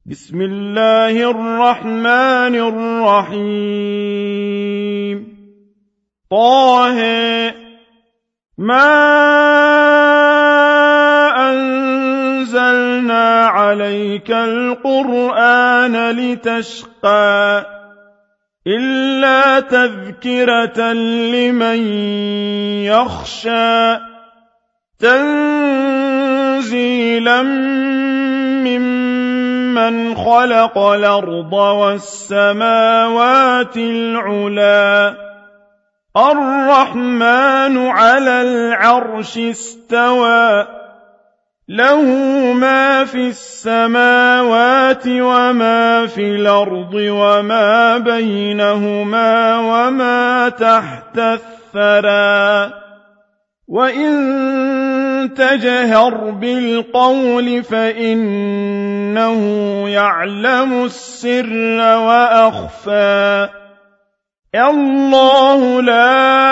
بسم الله الرحمن الرحيم طه ما أنزلنا عليك القرآن لتشقى إلا تذكرة لمن يخشى تنزيلا ممن خلق الأرض والسماوات العلى الرحمن على العرش استوى له ما في السماوات وما في الأرض وما بينهما وما تحت الثرى وإن تجهر بالقول فإنه يعلم السر وأخفى الله لا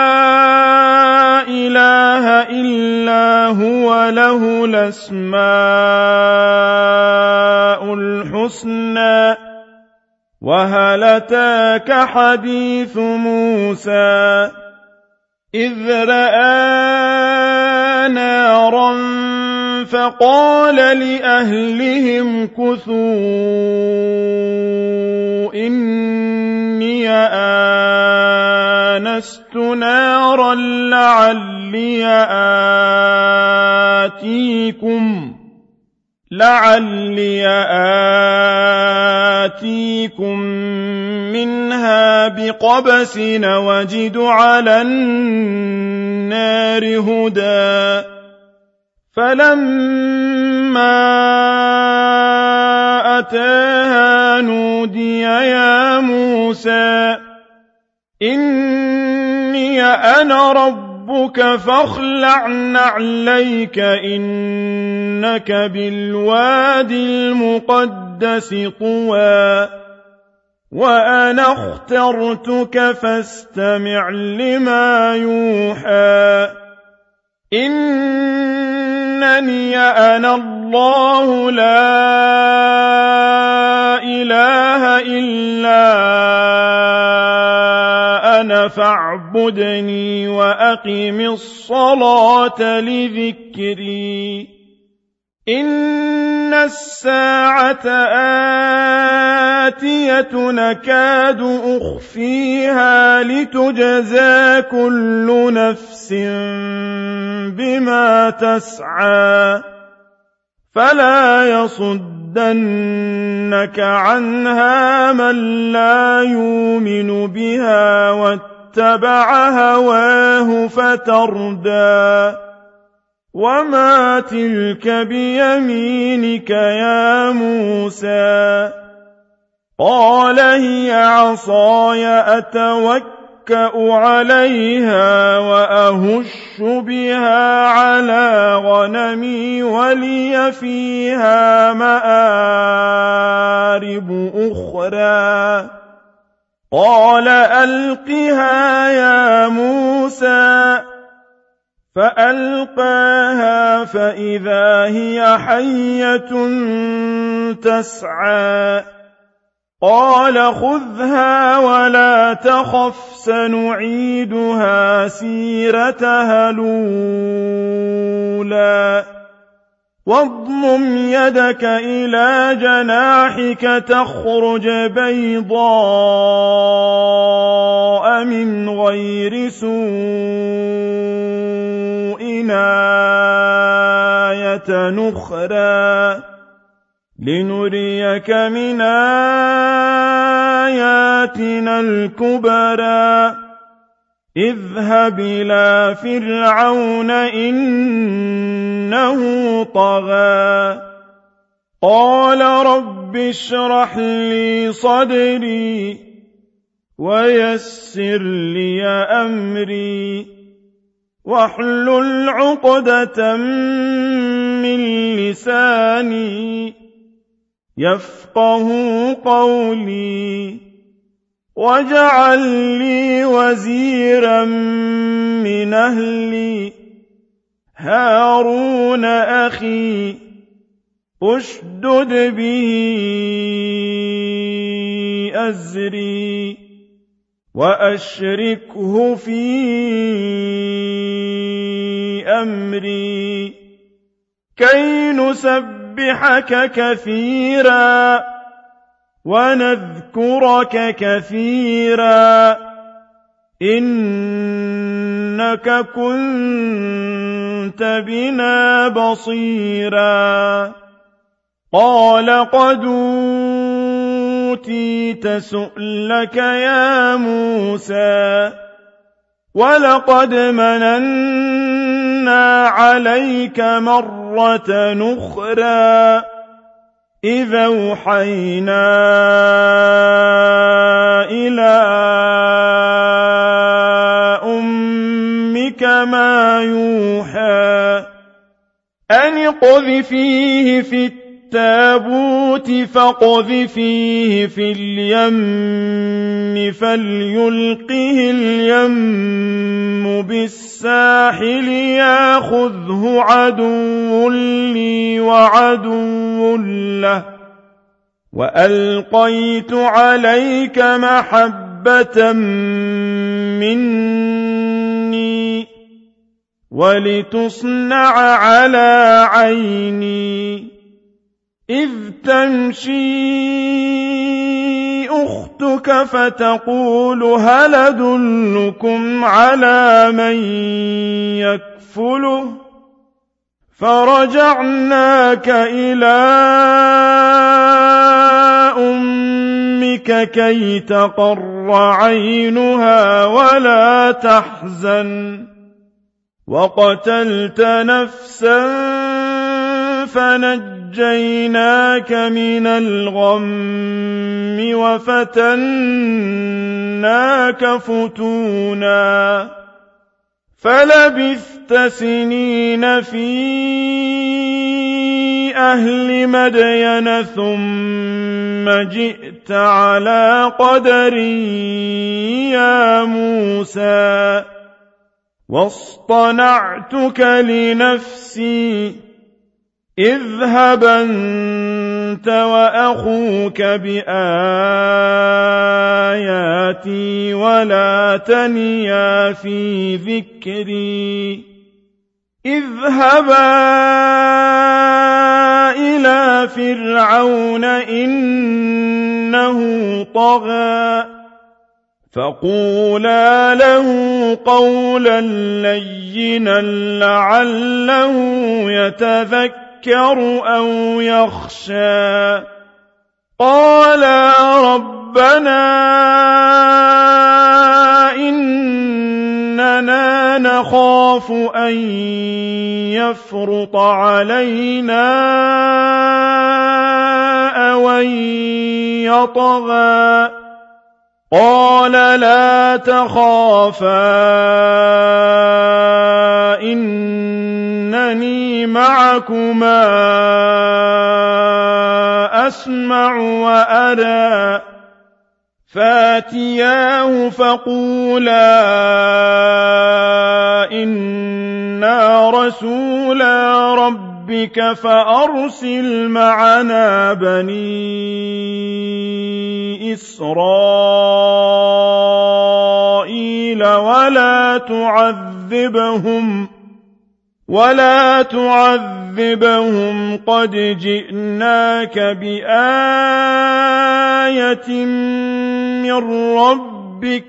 إله إلا هو له الأسماء الحسنى وهل أتاك حديث موسى إذ رأى نارا فقال لأهلهم كثوا إني آنست نارا لعلي آتيكم منها بقبس وجد على النار هدى فلما أتاها نودي يا موسى إني أنا ربك فاخلع نعليك إنك بالوادي المقدس طوى وأنا اخترتك فاستمع لما يوحى إنني أنا الله لا إله إلا أنا فاعبدني وأقم الصلاة لذكري إن الساعة آتية نكاد أخفيها لتجزى كل نفس بما تسعى فلا يصدنك عنها من لا يؤمن بها واتبع هواه فتردى وما تلك بيمينك يا موسى قال هي عصاي أتوكأ عليها وأهش بها على غنمي ولي فيها مآرب أخرى قال ألقها يا موسى فألقاها فإذا هي حية تسعى قال خذها ولا تخف سنعيدها سيرتها الأولى واضمم يدك إلى جناحك تخرج بيضاء من غير سوء آية نخرى لنريك من آياتنا الكبرى اذهب إلى فرعون إنه طغى قال رب اشرح لي صدري ويسر لي أمري واحلل عقدة من لساني يفقه قولي واجعل لي وزيرا من أهلي هارون أخي اشْدُدْ بِهِ أَزْرِي وَأَشْرِكْهُ فِي أَمْرِي كَيْ نُسَبِّحَكَ كَثِيرًا وَنَذْكُرَكَ كَثِيرًا إِنَّكَ كُنتَ بِنَا بَصِيرًا قَالَ قَدْ أُوتِيتَ سُؤْلَكَ يَا مُوسَىٰ وَلَقَدْ مَنَنَّا عَلَيْكَ مَرَّةً أُخْرَىٰ إِذْ أَوْحَيْنَا إِلَىٰ أُمِّكَ مَا يُوحَىٰ أَنِ اقْذِفِيهِ فِي التَّابُوتِ فَاقْذِفِيهِ فِي الْيَمِّ فَلْيُلْقِهِ الْيَمُّ بِالسَّاحِلِ يَأْخُذْهُ عَدُوٌّ لِّي وَعَدُوٌّ لَّهُ وَأَلْقَيْتُ عَلَيْكَ مَحَبَّةً مِّنِّي وَلِتُصْنَعَ عَلَىٰ عَيْنِي إِذْ تَمْشِي أُخْتُكَ فَتَقُولُ هَلْ أَدُلُّكُمْ عَلَىٰ مَن يَكْفُلُهُ فَرَجَعْنَاكَ إِلَىٰ أُمِّكَ كَيْ تَقَرَّ عَيْنُهَا وَلَا تَحْزَنَ وَقَتَلْتَ نَفْسًا فَنَجَّيْنَاكَ مِنَ الْغَمِّ وَفَتَنَّاكَ فُتُونًا فَلَبِثْتَ سِنِينَ فِي أَهْلِ مَدْيَنَ ثُمَّ جِئْتَ عَلَىٰ قَدَرٍ يَا مُوسَىٰ وَاصْطَنَعْتُكَ لِنَفْسِي اذْهَبْ أَنتَ وَأَخُوكَ بِآيَاتِي وَلَا تَنِيَا في ذِكْرِي اذْهَبَا إِلَىٰ فِرْعَوْنَ إِنَّهُ طَغَىٰ فَقُولَا لَهُ قَوْلًا لَّيِّنًا لَّعَلَّهُ يَتَذَكَّرُ أَوْ يَخْشَىٰ قَالَا رَبَّنَا إِنَّنَا نَخَافُ أَن يَفْرُطَ عَلَيْنَا أَوْ أَن يَطْغَىٰ قَالَ لَا تَخَافَا إِنَّنِي مَعَكُمَا أَسْمَعُ وَأَرَىٰ فَأْتِيَاهُ فَقُولَا إِنَّا رَسُولَا رَبِّكَ فَأَرْسِلْ مَعَنَا بَنِي إِسْرَائِيلَ وَلَا تُعَذِّبْهُمْ قَدْ جِئْنَاكَ بِآيَةٍ مِّن رَّبِّكَ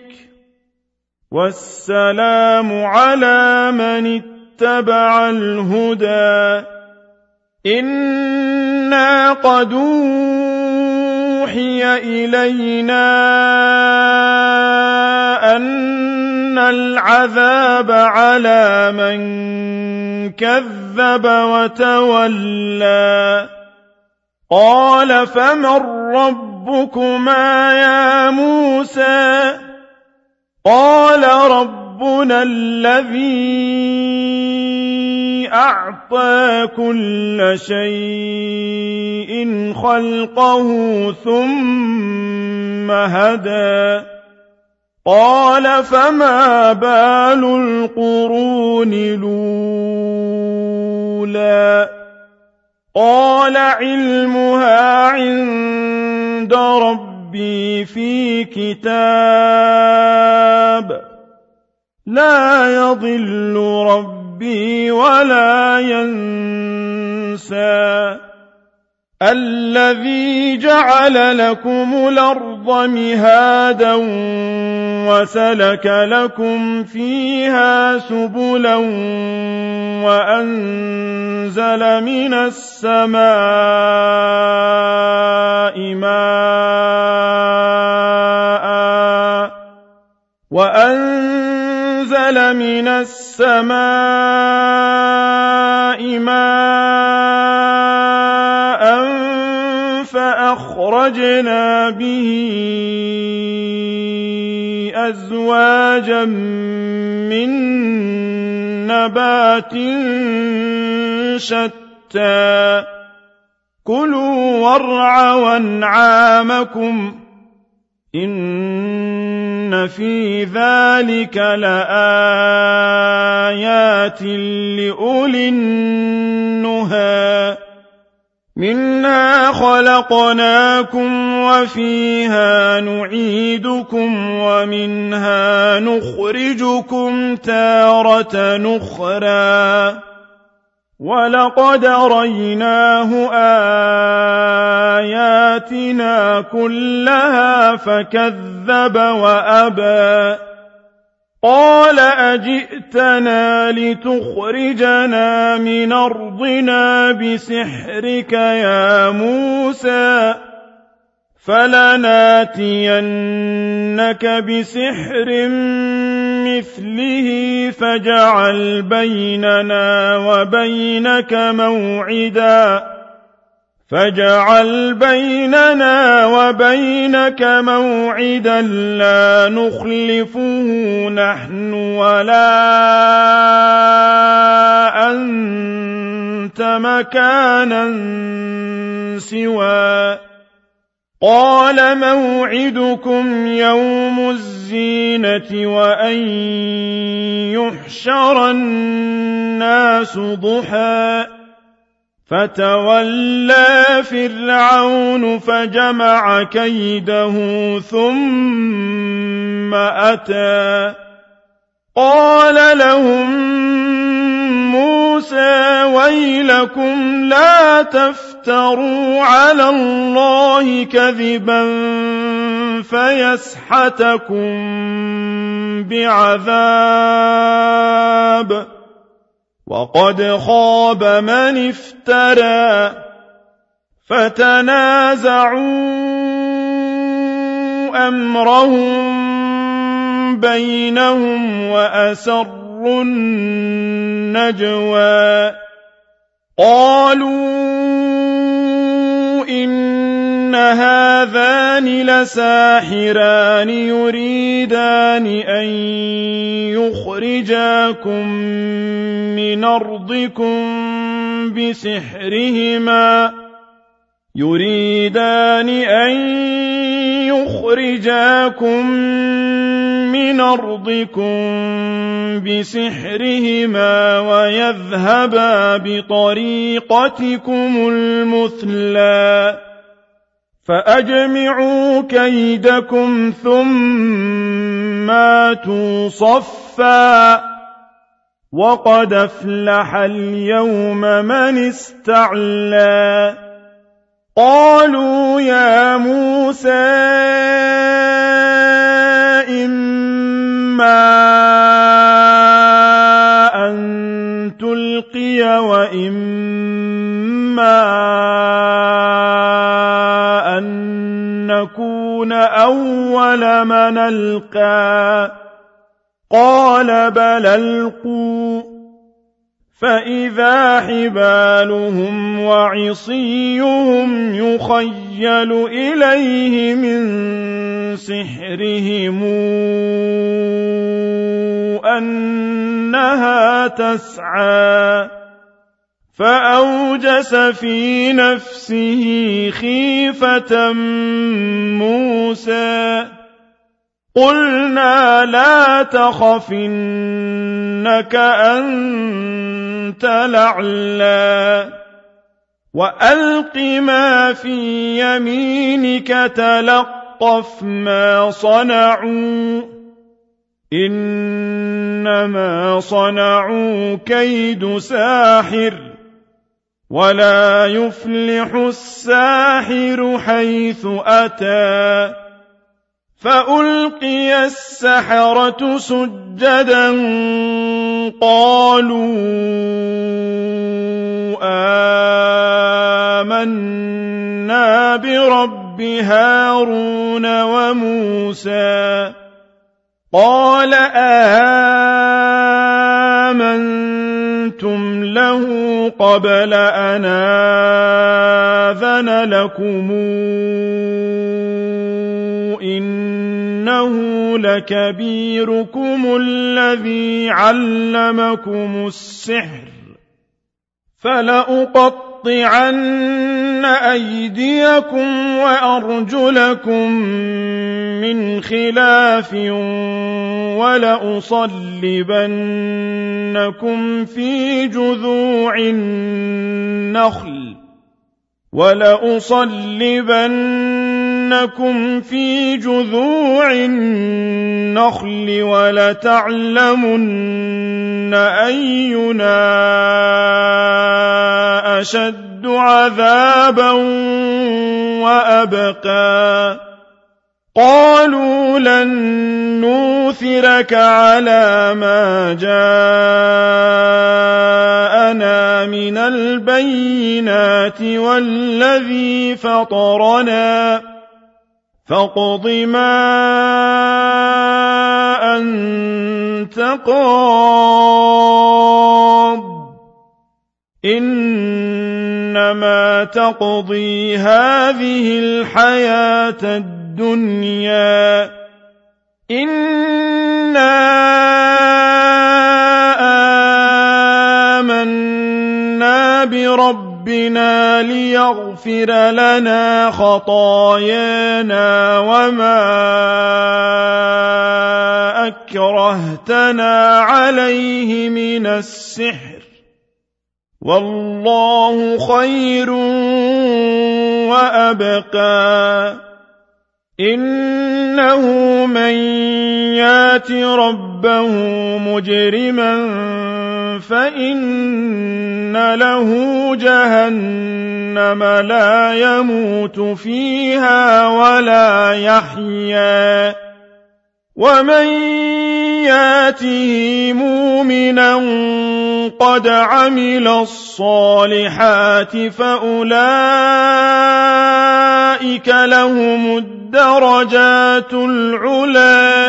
وَالسَّلَامُ عَلَىٰ مَنِ اتَّبَعَ الْهُدَىٰ إِنَّا قَدْ أُوحِيَ إِلَيْنَا أَنَّ الْعَذَابَ عَلَىٰ مَن كَذَّبَ وَتَوَلَّىٰ قَالَ فَمَن رَّبُّكُمَا يَا مُوسَىٰ قَالَ رَبُّنَا الَّذِي أَعْطَىٰ كُلَّ شَيْءٍ خَلْقَهُ ثُمَّ هَدَىٰ قَالَ فَمَا بَالُ الْقُرُونِ الْأُولَىٰ قال علمها عند ربي في كتاب لا يضل ربي ولا ينسى الذي جعل لكم الأرض مهادا وسلك لكم فيها سبلا وأنزل من السماء ماء فأخرجنا به أزواجا من نبات شتى كلوا وارعوا أنعامكم إن في ذلك لآيات لأولي النهى منها خلقناكم وفيها نعيدكم ومنها نخرجكم تارة نخرى ولقد ريناه آياتنا كلها فكذب وأبى قال أجئتنا لتخرجنا من أرضنا بسحرك يا موسى فلناتينك بسحر مثله فاجعل بيننا وبينك موعدا لا نخلفه نحن ولا أنت مكانا سوى قال موعدكم يوم الزينة وأن يحشر الناس ضحى فتولى فرعون فجمع كيده ثم أتى قال لهم موسى ويلكم لا تفتروا على الله كذبا فيسحتكم بعذاب وقد خاب من افترى فتنازعوا أمرهم بينهم وأسروا النجوى قالوا إن هذان لساحران يريدان أن يخرجاكم من أرضكم بسحرهما ويذهبا بطريقتكم المثلى فأجمعوا كيدكم ثم آتوا صفا وقد أفلح اليوم من استعلى قالوا يا موسى إما أن تلقي وإما أن نكون أول من ألقى قال بل ألقوا فإذا حبالهم وعصيهم يخيل إليه من سحرهم أنها تسعى فأوجس في نفسه خيفة موسى قلنا لا تخف إنك أنت الأعلى وألق ما في يمينك تلقف ما صنعوا إنما صنعوا كيد ساحر ولا يفلح الساحر حيث أتى فألقي السحرة سجدا قالوا آمنا برب هارون وموسى قال آمنتم له قبل أن آذن لكم إنه لكبيركم الذي علمكم السحر فلأقطعن أيديكم وأرجلكم من خلاف ولأصلبنكم في جذوع النخل ولتعلمن أينا أشد عذابا وأبقى قالوا لن نؤثرك على ما جاءنا من البينات والذي فطرنا فاقض ما أنت قاض إنما تقضي هذه الحياة الدنيا إنا آمنا بربنا ليغفر لنا خطايانا وما أكرهتنا عليه من السحر والله خير وأبقى إنه من يات ربه مجرما فإن له جهنم لا يموت فيها ولا يحيا ومن ياته مؤمنا قد عمل الصالحات فأولئك لهم الدرجات العلى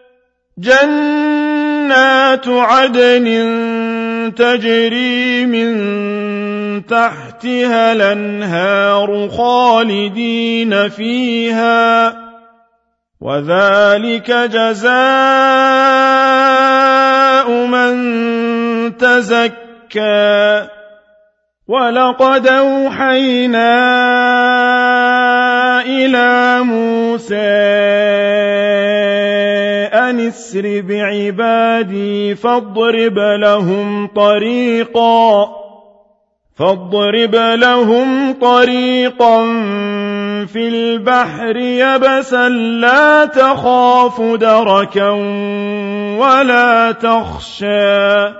جنات عدن تجري من تحتها الأنهار خالدين فيها وذلك جزاء من تزكى ولقد أوحينا إلى موسى أن اسر بعبادي فاضرب لهم طريقا في البحر يبسا لا تخاف دركا ولا تخشى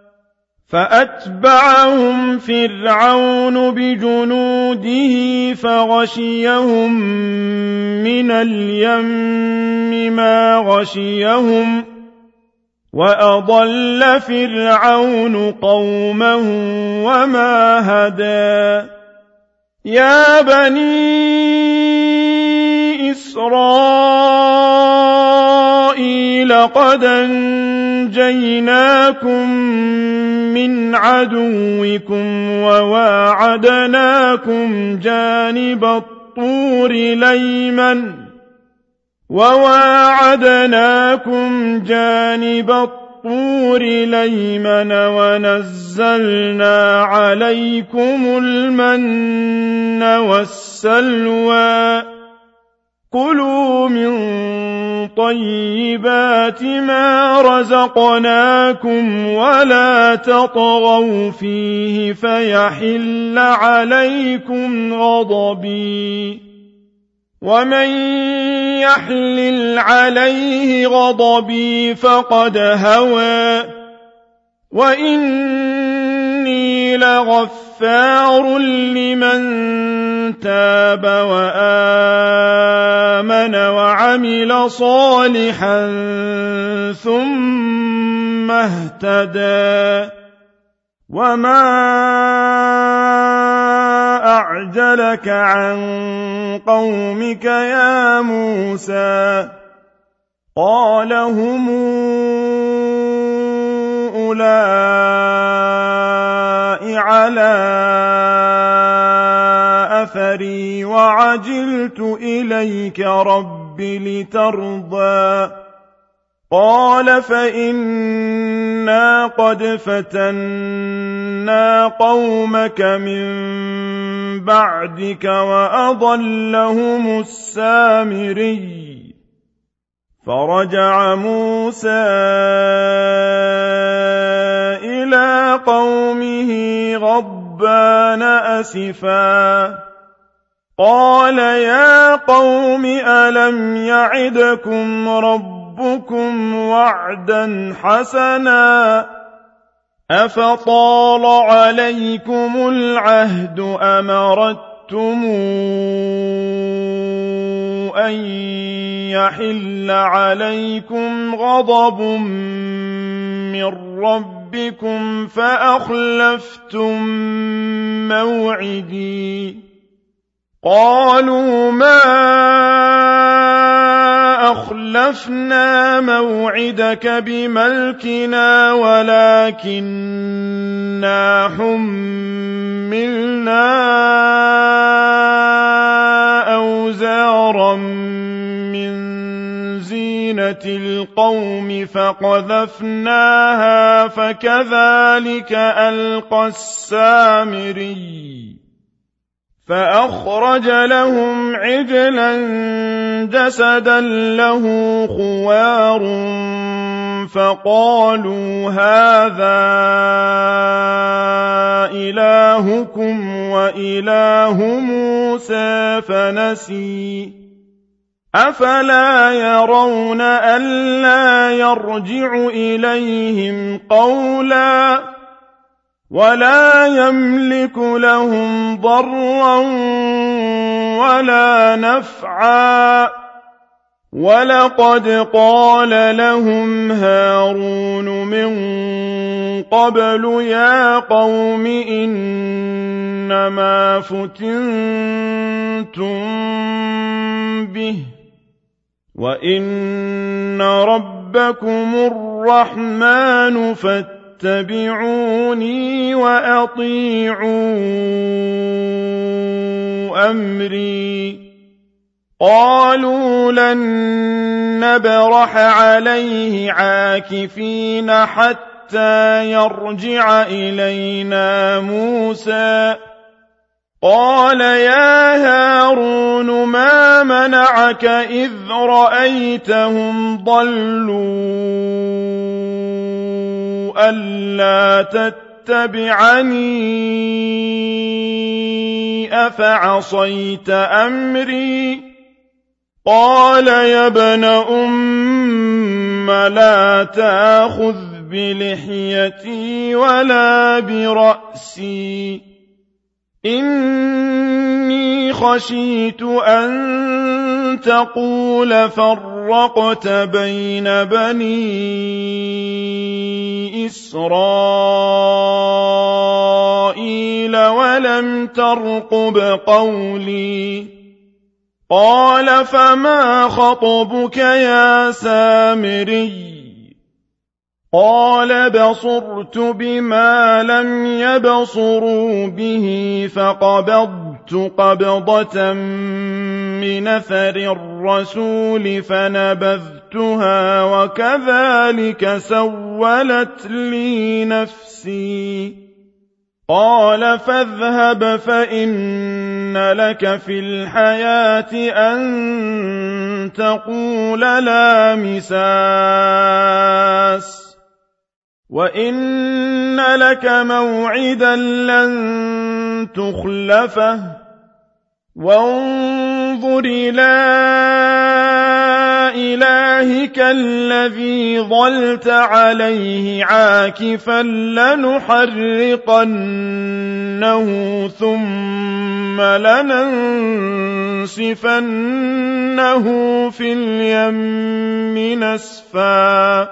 فأتبعهم فرعون بجنوده فغشيهم من اليم ما غشيهم وأضل فرعون قومه وما هدى يا بني إسرائيل قد أنجيناكم من عدوكم وواعدناكم جانب الطور الأيمن ونزلنا عليكم المن والسلوى كلوا من طيبات ما رزقناكم ولا تطغوا فيه فيحل عليكم غضبي ومن يحلل عليه غضبي فقد هوى وإني لغفار لمن تاب وآمن وعمل صالحا ثم اهتدى وما أعجلك عن قومك يا موسى قال هم أولئك على أثري وعجلت إليك رب لترضى قال فإنا قد فتنا قومك من بعدك وأضلهم السامري فرجع موسى إلى قومه غضبان أسفا قال يا قوم ألم يعدكم ربكم وعدا حسنا أفطال عليكم العهد أم أردتم أن يحل عليكم غضب من ربكم فأخلفتم موعدي قالوا ما أخلفنا موعدك بملكنا ولكننا حملنا أوزارا من زينة القوم فقذفناها فكذلك ألقى السامري فأخرج لهم عجلا جسدا له خوار فقالوا هذا إلهكم وإله موسى فنسي أفلا يرون ألا يرجع إليهم قولا ولا يملك لهم ضرا ولا نفعا ولقد قال لهم هارون من قبل يا قوم إنما فتنتم به وإن ربكم الرحمن فاتبعوني وأطيعوا أمري قالوا لن نبرح عليه عاكفين حتى يرجع إلينا موسى قال يا هارون ما منعك إذ رأيتهم ضلوا ألا تتبعني أفعصيت أمري قال يا ابن أم لا تأخذ بلحيتي ولا برأسي إني خشيت أن تقول فرقت بين بني إسرائيل ولم ترقب قولي قال فما خطبك يا سامري قال بصرت بما لم يبصروا به فقبضت قبضة من أثر الرسول فنبذتها وكذلك سولت لي نفسي قال فاذهب فإن إن لك في الحياة أن تقول لا مساس وإن لك موعدا لن تخلفه وانظر إلى إلهك الذي ظلت عليه عاكفا لنحرقنه ثم لننسفنه في اليم نسفا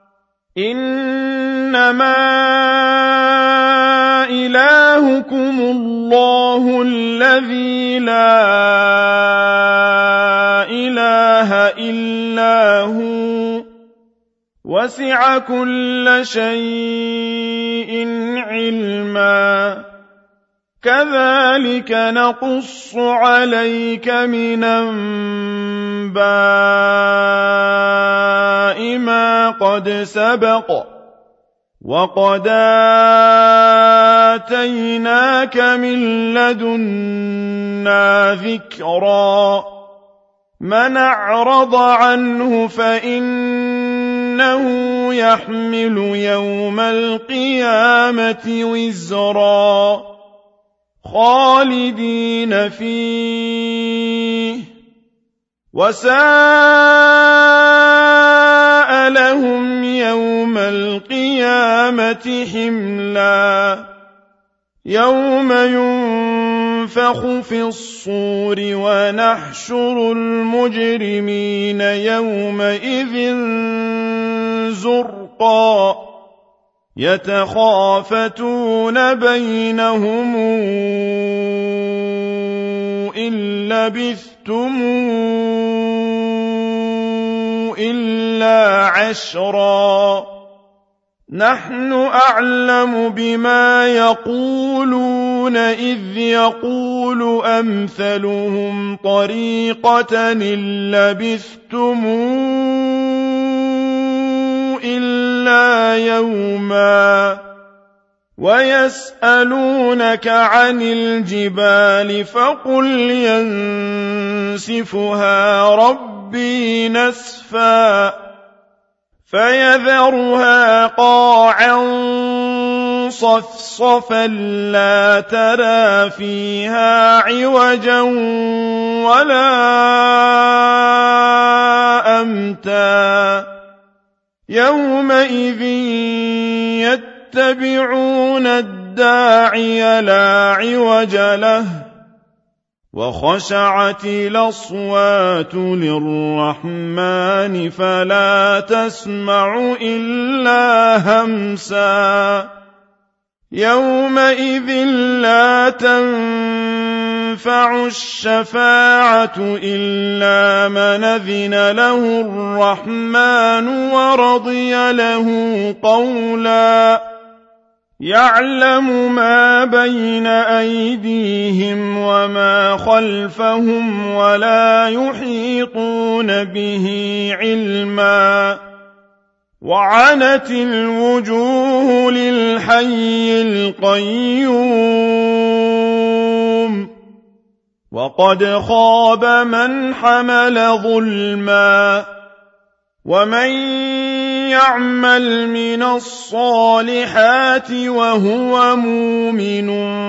إنما إلهكم الله الذي لا إله إلا هو وسع كل شيء علما كذلك نقص عليك من أنباء ما قد سبق وقد آتيناك من لدنا ذكرا من أعرض عنه فإنه يحمل يوم القيامة وزرا خالدين فيه وساء لهم يوم القيامة حملا يوم ينفخ في الصور ونحشر المجرمين يومئذ زرقا يتخافتون بينهم إن لبثتم إلا عشرا نحن أعلم بما يقولون إذ يقول أمثلهم طريقة إن لبثتم إلا يوما ويسألونك عن الجبال فقل ينسفها ربي نسفا فيذرها قاعا صفصفا لا ترى فيها عوجا ولا أمتا يومئذ يتبعون الداعي لا عوج له وخشعت الأصوات للرحمن فلا تسمع إلا همسا يومئذ لا تنفع الشفاعة إلا من أذن له الرحمن ورضي له قولا يعلم ما بين أيديهم وما خلفهم ولا يحيطون به علما وعنت الوجوه للحي القيوم وقد خاب من حمل ظلما ومن يعمل من الصالحات وهو مؤمن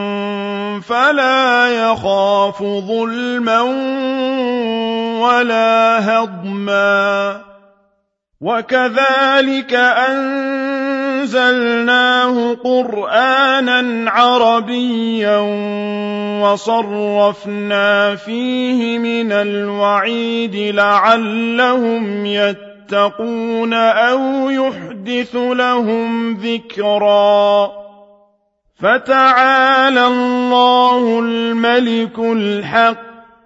فلا يخاف ظلما ولا هضما وكذلك أنزلناه قرآنا عربيا وصرفنا فيه من الوعيد لعلهم يتقون أو يحدث لهم ذكرا فتعالى الله الملك الحق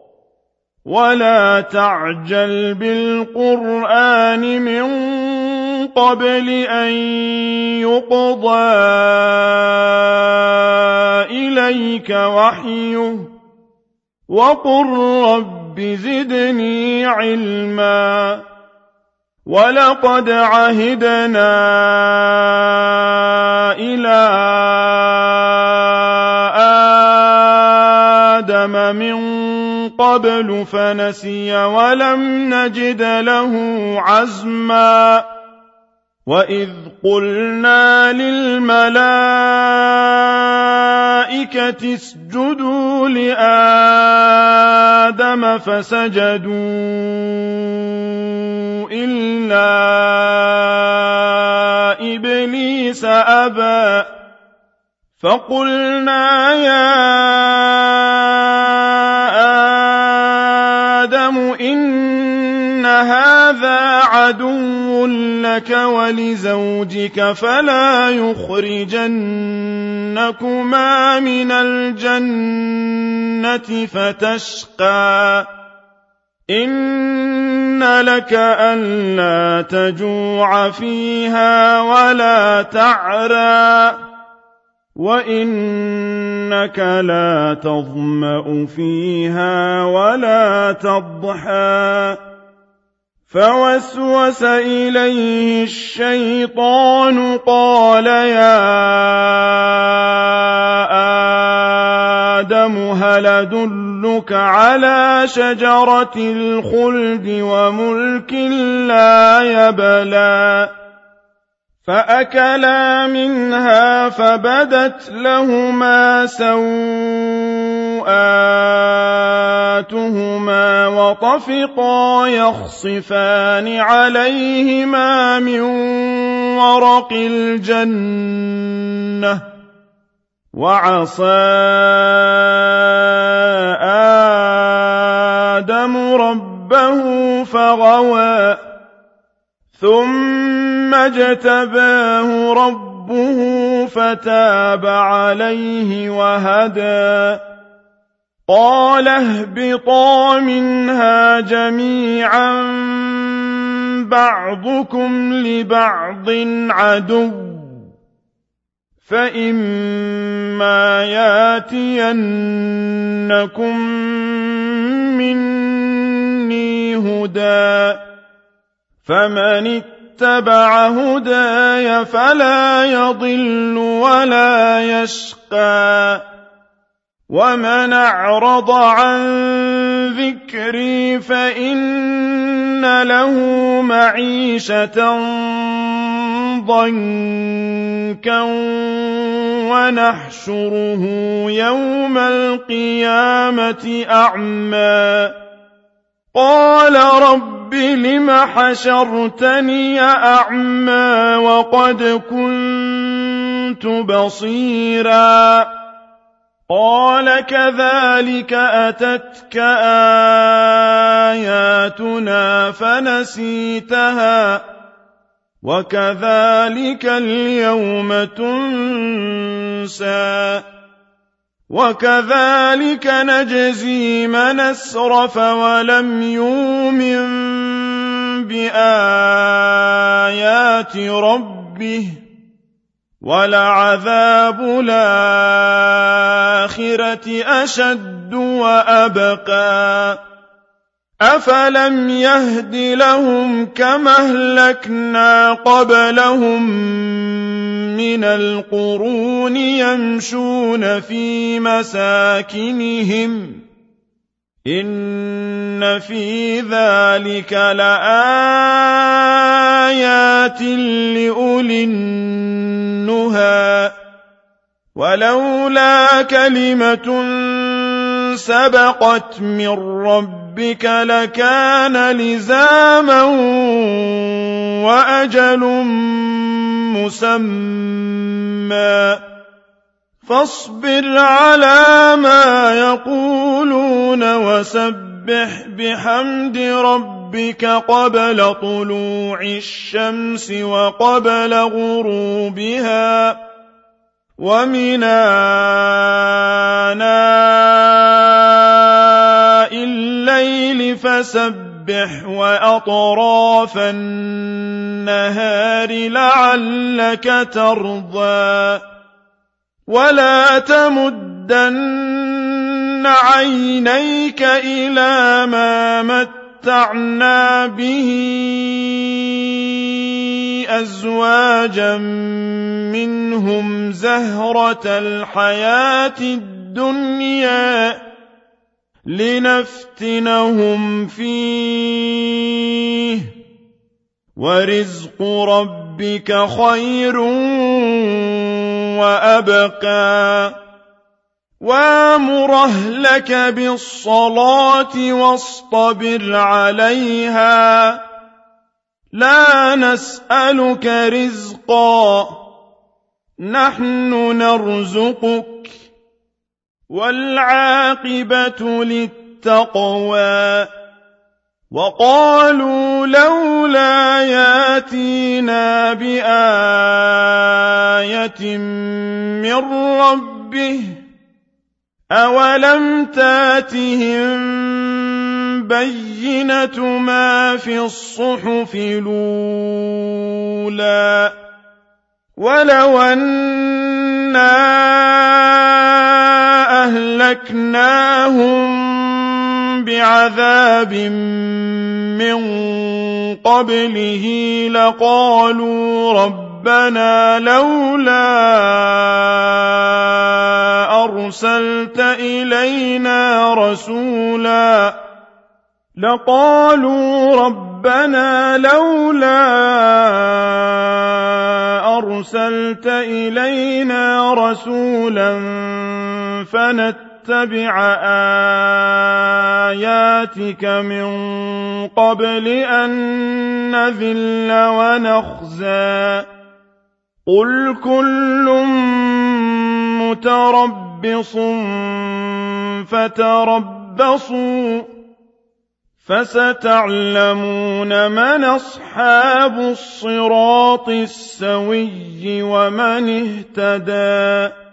ولا تعجل بالقرآن من قبل أن يقضى إليك وحيه وقل رب زدني علما ولقد عهدنا إلى آدم من قبل فنسي ولم نجد له عزما وإذ قلنا للملائكة اسجدوا لآدم فسجدوا إلا إبليس أبى فقلنا يا آدم إن هذا عدو لك ولزوجك فلا يخرجنكما من الجنة فتشقى إن لك ألا تجوع فيها ولا تعرى وإنك لا تظمأ فيها ولا تضحى فوسوس إليه الشيطان قال يا آدم هل أدلك على شجرة الخلد وملك لا يبلى فأكلا منها فبدت لهما سوآتهما وطفقا يخصفان عليهما من ورق الجنة وعصى آدم ربه فغوى ثم اجتباه ربه فتاب عليه وهدى قال اهبطا منها جميعا بعضكم لبعض عدو فإما ياتينكم مني هدى فمن اتبع هداي فلا يضل ولا يشقى ومن أعرض عن ذكري فإن له معيشة ضنكا ونحشره يوم القيامة أعمى قال رب لم حشرتني أعمى وقد كنت بصيرا قال كذلك أتتك آياتنا فنسيتها وكذلك اليوم تنسى وكذلك نجزي من أسرف ولم يؤمن بآيات ربه ولعذاب الآخرة أشد وأبقى أفلم يهد لهم كما أهلكنا قبلهم من القرون يمشون في مساكنهم إن في ذلك لآيات لأولي النهى ولولا كلمة سبقت من ربك لكان لزاما وأجل مسمى فاصبر على ما يقولون وسبح بحمد ربك قبل طلوع الشمس وقبل غروبها ومن آناء الليل فسبح وأطراف النهار لعلك ترضى ولا تمدن عينيك إلى ما متعنا به أزواجا منهم زهرة الحياة الدنيا لنفتنهم فيه ورزق ربك خير وأبقى وامر أهلك بالصلاة واصطبر عليها لا نسألك رزقا نحن نرزقك والعاقبة للتقوى وقالوا لولا ياتينا بآية من ربه أولم تاتهم بينة ما في الصحف الأولى ولو أنا أهلكناهم بعذاب من قبله لقالوا ربنا لولا أرسلت إلينا رسولا فنتبع آياتك من قبل أن نذل ونخزى قل كل متربص فتربصوا فستعلمون من أصحاب الصراط السوي ومن اهتدى